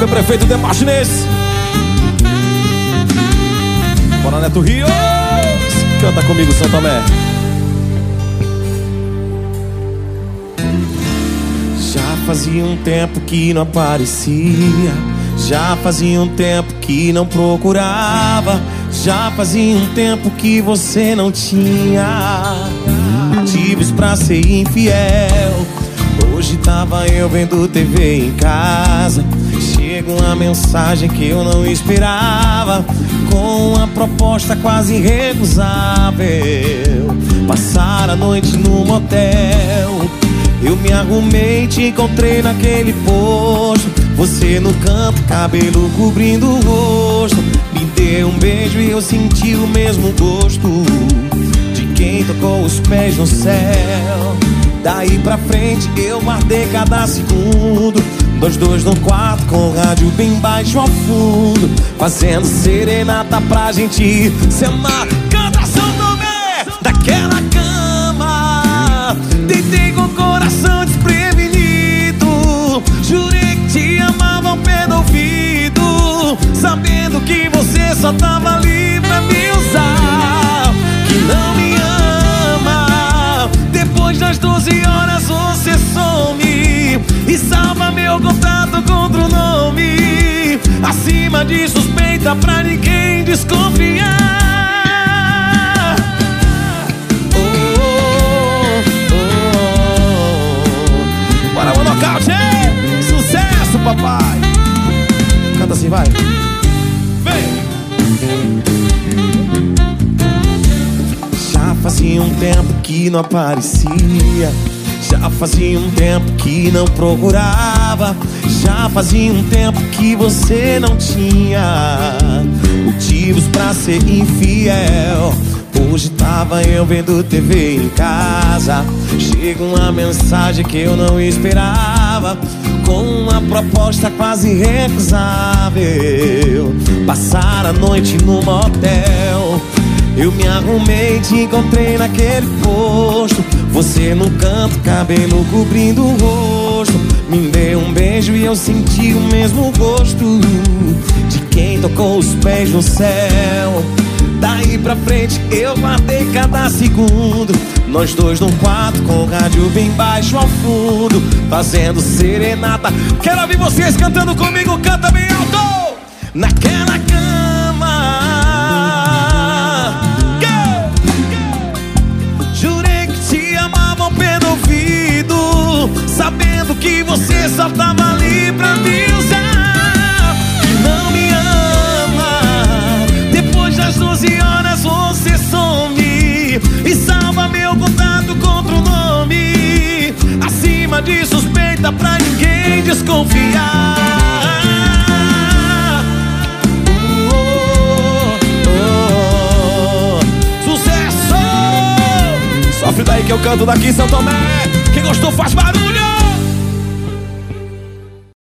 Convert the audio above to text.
Salve, prefeito de Martinez. Bora, Neto Rios. Canta comigo, São Tomé. Já fazia um tempo que não aparecia, já fazia um tempo que não procurava, já fazia um tempo que você não tinha motivos pra ser infiel. Hoje tava eu vendo TV em casa, chega uma mensagem que eu não esperava, com uma proposta quase irrecusável: passar a noite no motel. Eu me arrumei, te encontrei naquele posto, você no canto, cabelo cobrindo o rosto. Me deu um beijo e eu senti o mesmo gosto de quem tocou os pés no céu. Daí pra frente eu guardei cada segundo, nós dois no quarto com o rádio bem baixo ao fundo, fazendo serenata pra gente se amar. Canta, São Tomé! Daquela cama, deitei com o coração desprevenido, jurei que te amava ao pé do ouvido, sabendo que você só tava ali pra me usar, que não me ama. Depois das 12 horas você some e salva meu contato contra o nome, acima de suspeita pra ninguém desconfiar. Bora, o nocaute, hein? Sucesso, papai. Canta assim, vai. Vem. Já fazia um tempo que não aparecia, já fazia um tempo que não procurava, já fazia um tempo que você não tinha motivos pra ser infiel. Hoje tava eu vendo TV em casa, chega uma mensagem que eu não esperava, com uma proposta quase irrecusável: passar a noite no motel. Eu me arrumei, te encontrei naquele posto, você no canto, cabelo cobrindo o rosto. Me deu um beijo e eu senti o mesmo gosto de quem tocou os pés no céu. Daí pra frente eu guardei cada segundo, nós dois no quarto com o rádio bem baixo ao fundo, fazendo serenata. Quero ouvir vocês cantando comigo, canta bem alto! Naquela cama, jurei que te amava ao pé do ouvido, sabendo que você só tava ali pra me usar, que não me ama. Depois das 12 horas você some e salva meu contato contra o nome, acima de suspeita pra ninguém desconfiar. Sucesso! Sofre daí que eu canto daqui, São Tomé. Quem gostou faz barulho.